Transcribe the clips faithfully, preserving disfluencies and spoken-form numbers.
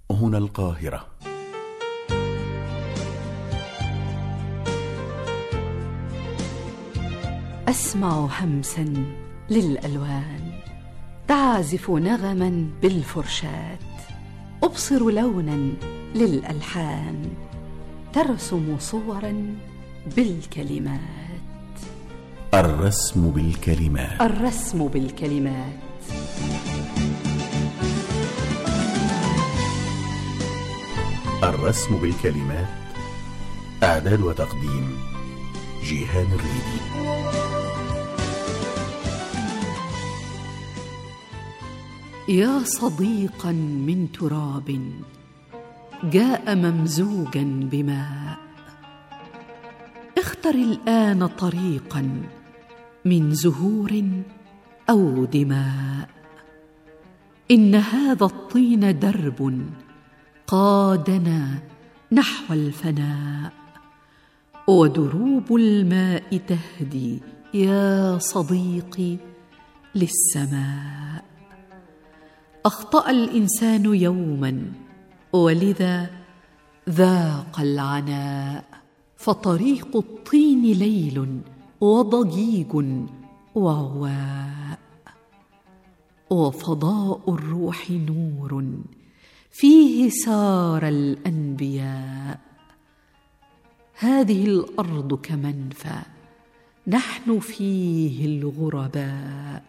هنا القاهرة. أسمع همسا للألوان تعزف نغما بالفرشاة، أبصر لونا للألحان ترسم صورا بالكلمات. الرسم بالكلمات. الرسم بالكلمات. الرسم بالكلمات. إعداد وتقديم جيهان الريدي. يا صديقا من تراب جاء ممزوجا بماء، اختر الآن طريقا من زهور أو دماء. إن هذا الطين درب قادنا نحو الفناء، ودروب الماء تهدي يا صديقي للسماء. أخطأ الإنسان يوما ولذا ذاق العناء، فطريق الطين ليل وضجيج وعواء، وفضاء الروح نور فيه سار الأنبياء. هذه الأرض كمنفى نحن فيه الغرباء،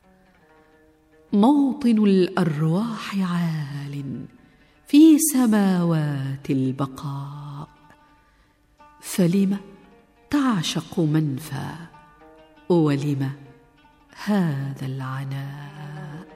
موطن الأرواح عال في سماوات البقاء. فلم تعشق منفى ولم هذا العناء؟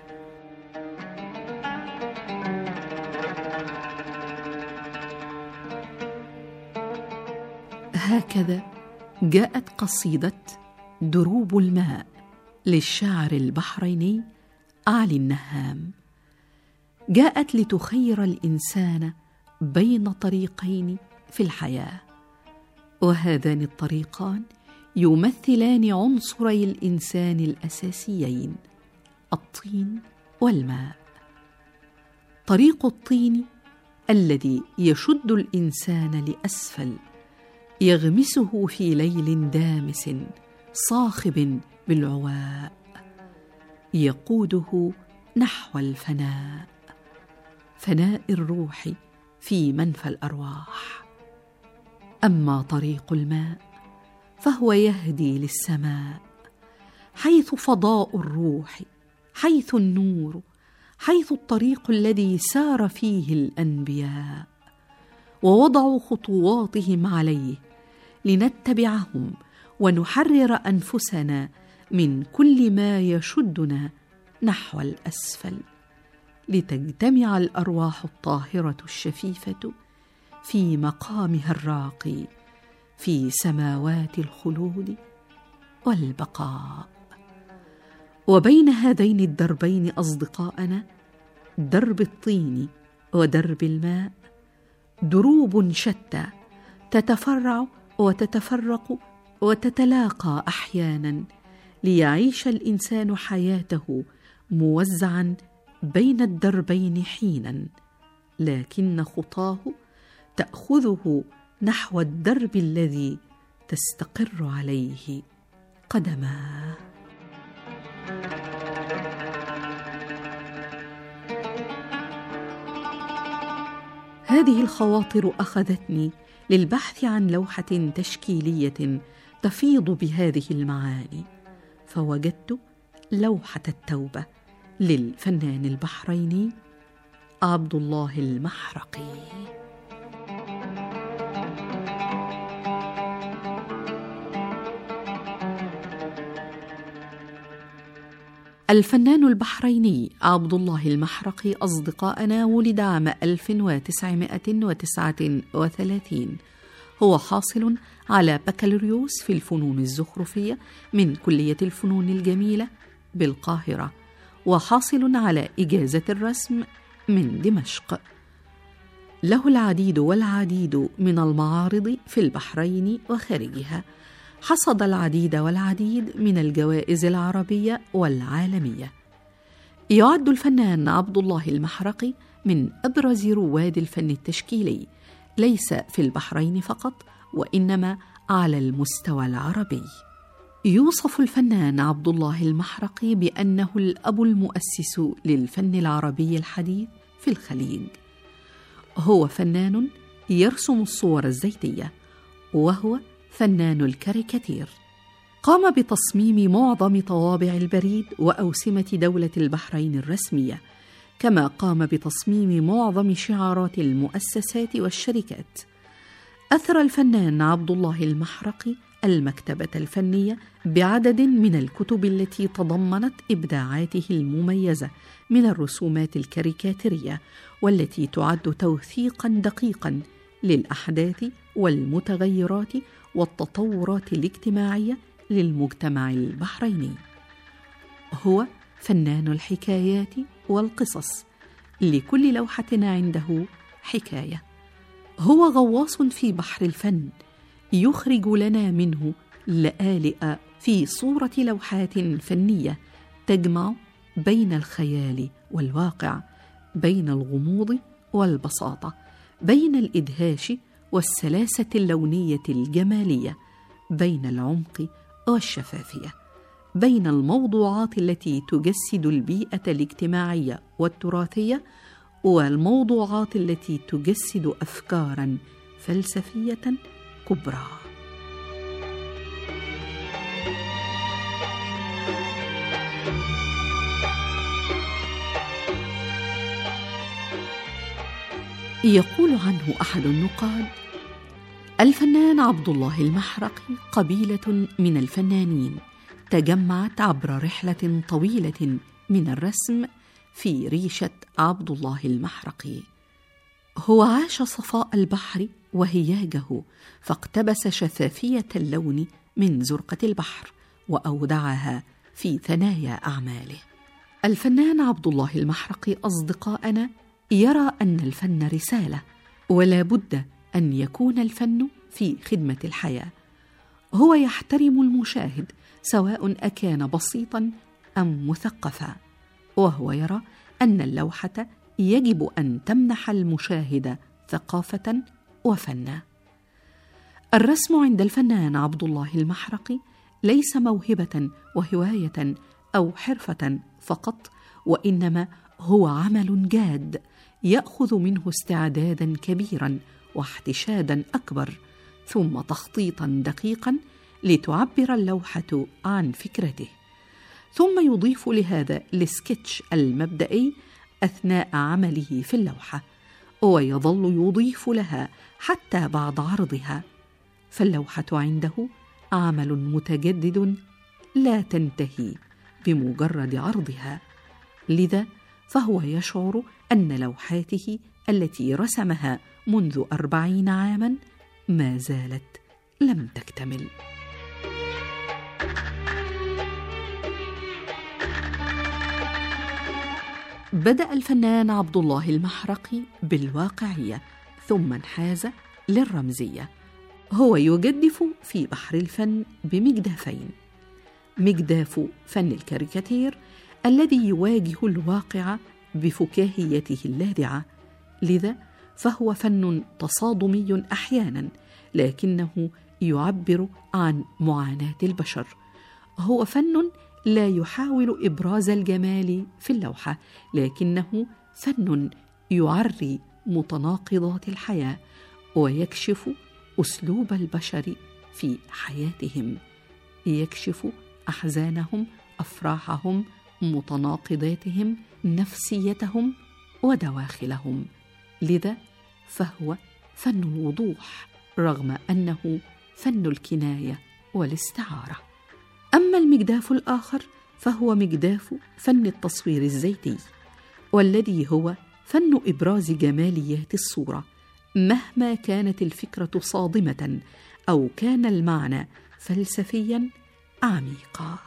هكذا جاءت قصيدة دروب الماء للشاعر البحريني علي النهام. جاءت لتخير الإنسان بين طريقين في الحياة، وهذان الطريقان يمثلان عنصري الإنسان الأساسيين، الطين والماء. طريق الطين الذي يشد الإنسان لأسفل، يغمسه في ليل دامس صاخب بالعواء، يقوده نحو الفناء، فناء الروح في منفى الأرواح. أما طريق الماء فهو يهدي للسماء، حيث فضاء الروح، حيث النور، حيث الطريق الذي سار فيه الأنبياء ووضعوا خطواتهم عليه لنتبعهم ونحرر أنفسنا من كل ما يشدنا نحو الأسفل، لتجتمع الأرواح الطاهرة الشفيفة في مقامها الراقي في سماوات الخلود والبقاء. وبين هذين الدربين أصدقاءنا، درب الطين ودرب الماء، دروب شتى تتفرع وتتفرق وتتلاقى أحيانا، ليعيش الإنسان حياته موزعا بين الدربين حينا، لكن خطاه تأخذه نحو الدرب الذي تستقر عليه قدماه. هذه الخواطر أخذتني للبحث عن لوحة تشكيلية تفيض بهذه المعاني، فوجدت لوحة التوبة للفنان البحريني عبد الله المحرقي. الفنان البحريني عبد الله المحرقي أصدقائنا ولد عام ألف وتسعمائة وتسعة وثلاثين. هو حاصل على بكالوريوس في الفنون الزخرفية من كلية الفنون الجميلة بالقاهرة، وحاصل على إجازة الرسم من دمشق. له العديد والعديد من المعارض في البحرين وخارجها، حصد العديد والعديد من الجوائز العربية والعالمية. يعد الفنان عبد الله المحرقي من أبرز رواد الفن التشكيلي، ليس في البحرين فقط وإنما على المستوى العربي. يوصف الفنان عبد الله المحرقي بأنه الأب المؤسس للفن العربي الحديث في الخليج. هو فنان يرسم الصور الزيتية، وهو فنان الكاريكاتير. قام بتصميم معظم طوابع البريد وأوسمة دولة البحرين الرسمية، كما قام بتصميم معظم شعارات المؤسسات والشركات. أثرى الفنان عبد الله المحرقي المكتبة الفنية بعدد من الكتب التي تضمنت إبداعاته المميزة من الرسومات الكاريكاتيرية، والتي تعد توثيقاً دقيقاً للأحداث والمتغيرات والتطورات الاجتماعية للمجتمع البحريني. هو فنان الحكايات والقصص، لكل لوحة عنده حكاية. هو غواص في بحر الفن، يخرج لنا منه لآلئ في صورة لوحات فنية تجمع بين الخيال والواقع، بين الغموض والبساطة، بين الإدهاش والسلاسة اللونية الجمالية، بين العمق والشفافية، بين الموضوعات التي تجسد البيئة الاجتماعية والتراثية، والموضوعات التي تجسد أفكاراً فلسفية كبرى. يقول عنه أحد النقاد: الفنان عبد الله المحرقي قبيلة من الفنانين تجمعت عبر رحلة طويلة من الرسم في ريشة عبد الله المحرقي. هو عاش صفاء البحر وهياجه، فاقتبس شفافية اللون من زرقة البحر وأودعها في ثنايا أعماله. الفنان عبد الله المحرقي أصدقائنا يرى أن الفن رسالة، ولا بد أن يكون الفن في خدمة الحياة. هو يحترم المشاهد سواء أكان بسيطاً أم مثقفاً، وهو يرى أن اللوحة يجب أن تمنح المشاهد ثقافة وفنا. الرسم عند الفنان عبد الله المحرقي ليس موهبة وهواية أو حرفة فقط، وإنما هو عمل جاد يأخذ منه استعدادا كبيرا واحتشادا أكبر، ثم تخطيطا دقيقا لتعبر اللوحة عن فكرته، ثم يضيف لهذا السكتش المبدئي أثناء عمله في اللوحة، ويظل يضيف لها حتى بعد عرضها. فاللوحة عنده عمل متجدد لا تنتهي بمجرد عرضها، لذا فهو يشعر أن لوحاته التي رسمها منذ أربعين عاماً ما زالت لم تكتمل. بدأ الفنان عبد الله المحرقي بالواقعية، ثم انحاز للرمزية. هو يجدف في بحر الفن بمجدافين: مجداف فن الكاريكاتير الذي يواجه الواقع بفكاهيته اللاذعة، لذا فهو فن تصادمي أحياناً، لكنه يعبر عن معاناة البشر. هو فن لا يحاول إبراز الجمال في اللوحة، لكنه فن يعري متناقضات الحياة ويكشف أسلوب البشر في حياتهم، يكشف أحزانهم، أفراحهم، متناقضاتهم، نفسيتهم ودواخلهم. لذا فهو فن الوضوح رغم أنه فن الكناية والاستعارة. أما المجداف الآخر فهو مجداف فن التصوير الزيتي، والذي هو فن إبراز جماليات الصورة مهما كانت الفكرة صادمة أو كان المعنى فلسفياً عميقاً.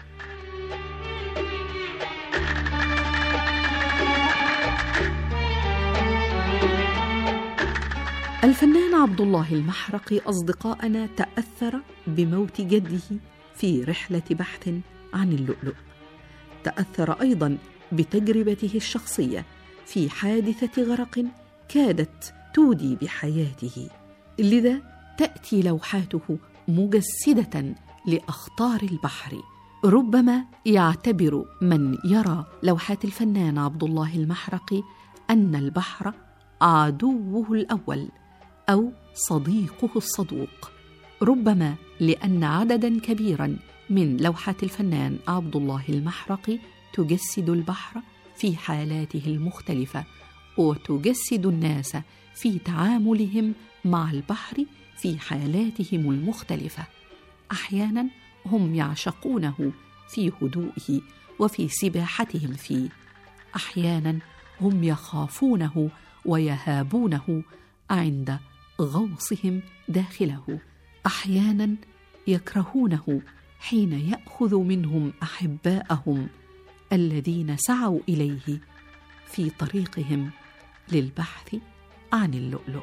الفنان عبد الله المحرقي أصدقائنا تأثر بموت جده في رحلة بحث عن اللؤلؤ. تأثر أيضاً بتجربته الشخصية في حادثة غرق كادت تودي بحياته، لذا تأتي لوحاته مجسدة لأخطار البحر. ربما يعتبر من يرى لوحات الفنان عبد الله المحرقي أن البحر عدوه الأول أو صديقه الصدوق، ربما لأن عدداً كبيراً من لوحات الفنان عبد الله المحرقي تجسد البحر في حالاته المختلفة، وتجسد الناس في تعاملهم مع البحر في حالاتهم المختلفة. أحياناً هم يعشقونه في هدوئه وفي سباحتهم فيه، أحياناً هم يخافونه ويهابونه عند غوصهم داخله، أحياناً يكرهونه حين يأخذ منهم أحباءهم الذين سعوا إليه في طريقهم للبحث عن اللؤلؤ.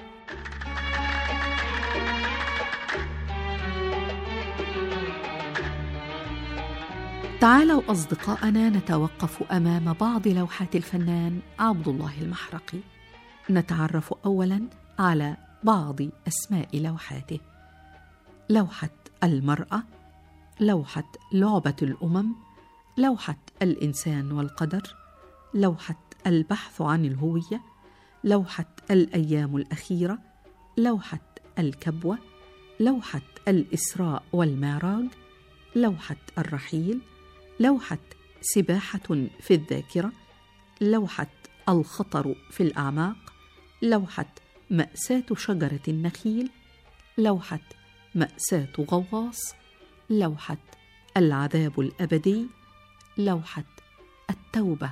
تعالوا أصدقائنا نتوقف أمام بعض لوحات الفنان عبد الله المحرقي، نتعرف أولاً على بعض أسماء لوحاته: لوحة المرأة، لوحة لعبة الأمم، لوحة الإنسان والقدر، لوحة البحث عن الهوية، لوحة الأيام الأخيرة، لوحة الكبوة، لوحة الإسراء والمعراج، لوحة الرحيل، لوحة سباحة في الذاكرة، لوحة الخطر في الأعماق، لوحة مأساة شجرة النخيل، لوحة مأساة غواص، لوحة العذاب الأبدي، لوحة التوبة.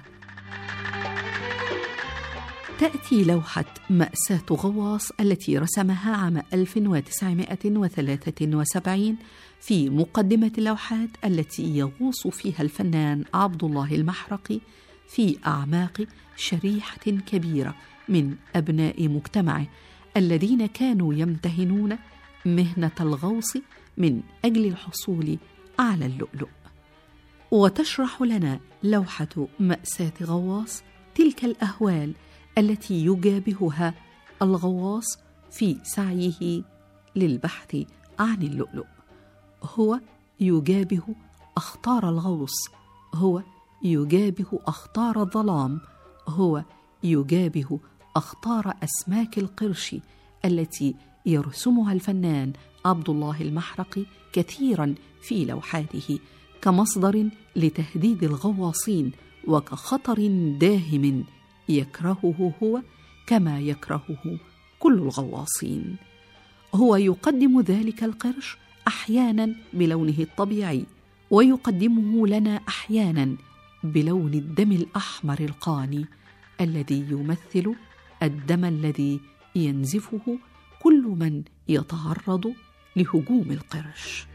تأتي لوحة مأساة غواص التي رسمها عام ألف وتسعمائة وثلاثة وسبعين في مقدمة اللوحات التي يغوص فيها الفنان عبد الله المحرقي في أعماق شريحة كبيرة من أبناء مجتمعه الذين كانوا يمتهنون مهنة الغوص من أجل الحصول على اللؤلؤ. وتشرح لنا لوحة مأساة غواص تلك الأهوال التي يجابهها الغواص في سعيه للبحث عن اللؤلؤ. هو يجابه أخطار الغوص، هو يجابه أخطار الظلام، هو يجابه أخطار أسماك القرش التي يرسمها الفنان عبد الله المحرقي كثيراً في لوحاته كمصدر لتهديد الغواصين وكخطر داهم يكرهه هو كما يكرهه كل الغواصين. هو يقدم ذلك القرش أحياناً بلونه الطبيعي، ويقدمه لنا أحياناً بلون الدم الأحمر القاني الذي يمثل الدم الذي ينزفه كل من يتعرض لهجوم القرش.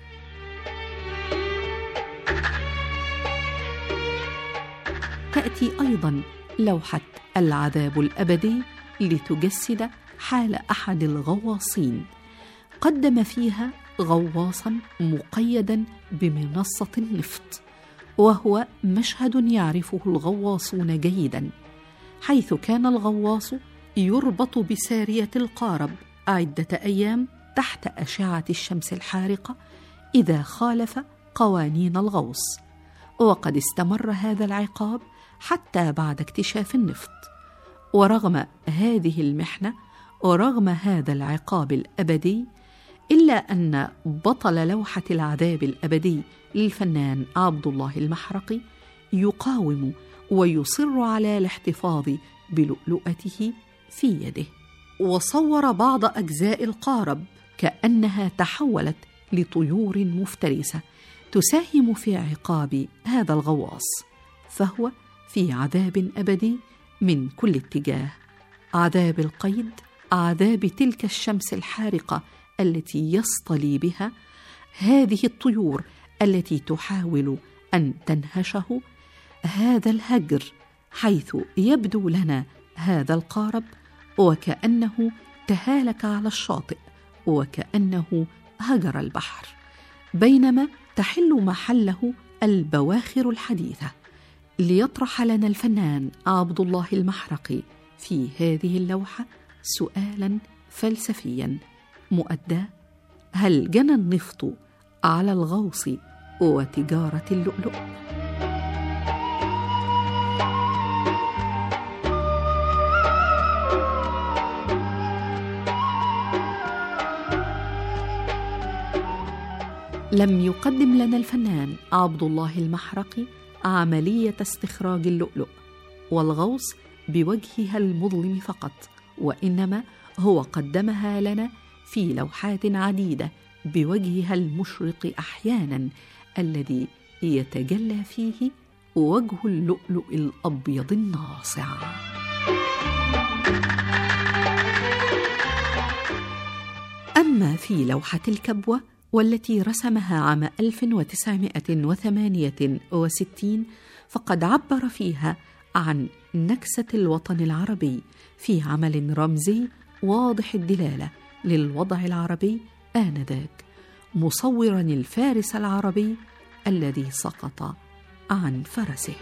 تأتي أيضاً لوحة العذاب الأبدي لتجسد حال أحد الغواصين، قدم فيها غواصاً مقيداً بمنصة النفط، وهو مشهد يعرفه الغواصون جيداً، حيث كان الغواص يربط بسارية القارب عدة أيام تحت أشعة الشمس الحارقة إذا خالف قوانين الغوص، وقد استمر هذا العقاب حتى بعد اكتشاف النفط. ورغم هذه المحنة ورغم هذا العقاب الأبدي، إلا أن بطل لوحة العذاب الأبدي للفنان عبد الله المحرقي يقاوم ويصر على الاحتفاظ بلؤلؤته في يده، وصور بعض أجزاء القارب كأنها تحولت لطيور مفترسة تساهم في عقاب هذا الغواص، فهو في عذاب أبدي من كل اتجاه: عذاب القيد، عذاب تلك الشمس الحارقة التي يصطلي بها هذه الطيور التي تحاول أن تنهشه، هذا الهجر حيث يبدو لنا هذا القارب وكأنه تهالك على الشاطئ وكأنه هجر البحر، بينما تحل محله البواخر الحديثة ليطرح لنا الفنان عبد الله المحرقي في هذه اللوحة سؤالاً فلسفياً مؤداه: هل جنى النفط على الغوص وتجارة اللؤلؤ؟ لم يقدم لنا الفنان عبد الله المحرقي عملية استخراج اللؤلؤ والغوص بوجهها المظلم فقط، وإنما هو قدمها لنا في لوحات عديدة بوجهها المشرق أحياناً الذي يتجلى فيه وجه اللؤلؤ الأبيض الناصع. أما في لوحة الكبوة والتي رسمها عام ألف وتسعمائة وثمانية وستين فقد عبر فيها عن نكسة الوطن العربي في عمل رمزي واضح الدلالة للوضع العربي آنذاك، مصوراً الفارس العربي الذي سقط عن فرسه.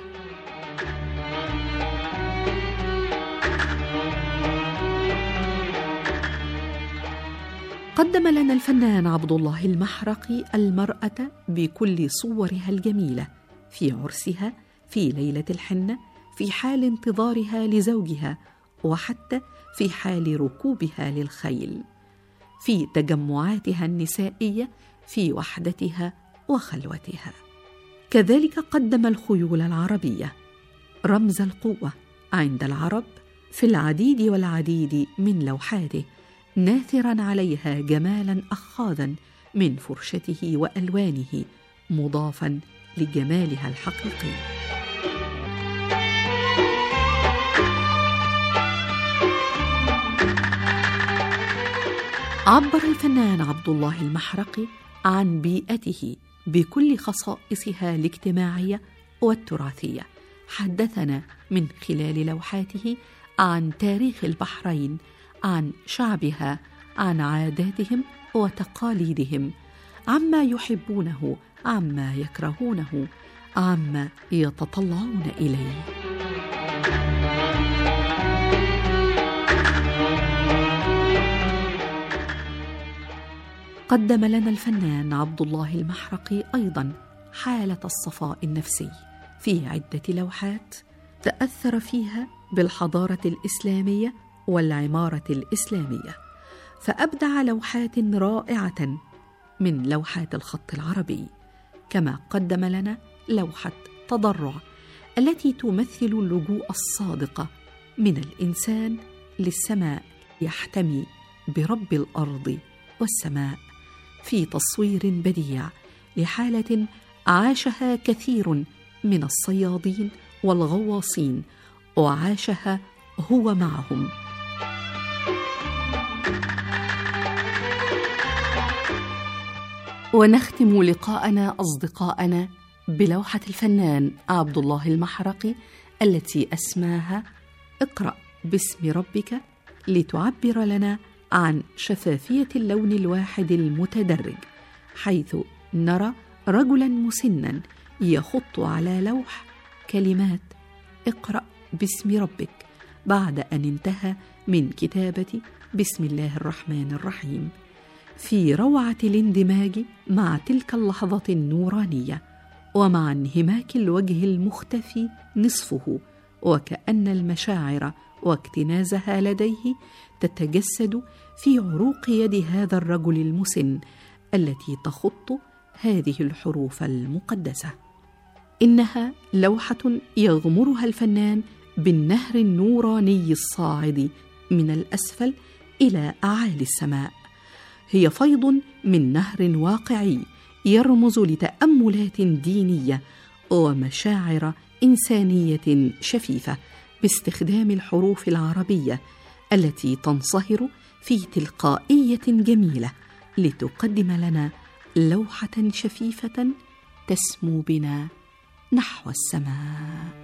قدم لنا الفنان عبد الله المحرقي المرأة بكل صورها الجميلة في عرسها، في ليلة الحنة، في حال انتظارها لزوجها، وحتى في حال ركوبها للخيل، في تجمعاتها النسائية، في وحدتها وخلوتها. كذلك قدم الخيول العربية رمز القوة عند العرب في العديد والعديد من لوحاته، ناثراً عليها جمالاً أخاذاً من فرشته وألوانه، مضافاً لجمالها الحقيقي. عبر الفنان عبد الله المحرقي عن بيئته بكل خصائصها الاجتماعية والتراثية. حدثنا من خلال لوحاته عن تاريخ البحرين، عن شعبها، عن عاداتهم وتقاليدهم، عما يحبونه، عما يكرهونه، عما يتطلعون إليه. قدم لنا الفنان عبد الله المحرقي أيضاً حالة الصفاء النفسي في عدة لوحات تأثر فيها بالحضارة الإسلامية والعمارة الإسلامية، فأبدع لوحات رائعة من لوحات الخط العربي. كما قدم لنا لوحة تضرع التي تمثل اللجوء الصادق من الإنسان للسماء، يحتمي برب الأرض والسماء، في تصوير بديع لحالة عاشها كثير من الصيادين والغواصين، وعاشها هو معهم. ونختم لقاءنا أصدقائنا بلوحة الفنان عبد الله المحرقي التي أسماها اقرأ باسم ربك، لتعبر لنا عن شفافية اللون الواحد المتدرج، حيث نرى رجلاً مسناً يخط على لوح كلمات اقرأ باسم ربك بعد أن انتهى من كتابة بسم الله الرحمن الرحيم، في روعة الاندماج مع تلك اللحظة النورانية، ومع انهماك الوجه المختفي نصفه، وكأن المشاعر واكتنازها لديه تتجسد في عروق يد هذا الرجل المسن التي تخط هذه الحروف المقدسة. إنها لوحة يغمرها الفنان بالنهر النوراني الصاعد من الأسفل إلى أعالي السماء. هي فيض من نهر واقعي يرمز لتأملات دينية ومشاعر إنسانية شفيفة، باستخدام الحروف العربية التي تنصهر في تلقائية جميلة، لتقدم لنا لوحة شفيفة تسمو بنا نحو السماء.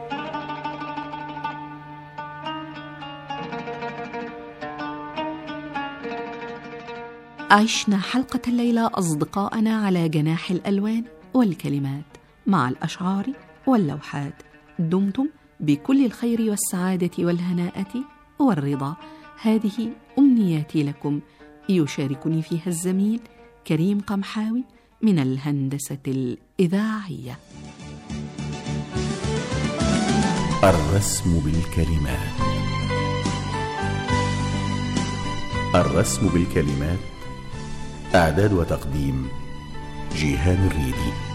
عشنا حلقة الليلة أصدقائنا على جناح الألوان والكلمات، مع الأشعار واللوحات دمتم بكل الخير والسعادة والهناءة والرضا. هذه أمنياتي لكم. يشاركني فيها الزميل كريم قمحاوي من الهندسة الإذاعية. الرسم بالكلمات. الرسم بالكلمات، إعداد وتقديم جيهان الريدي.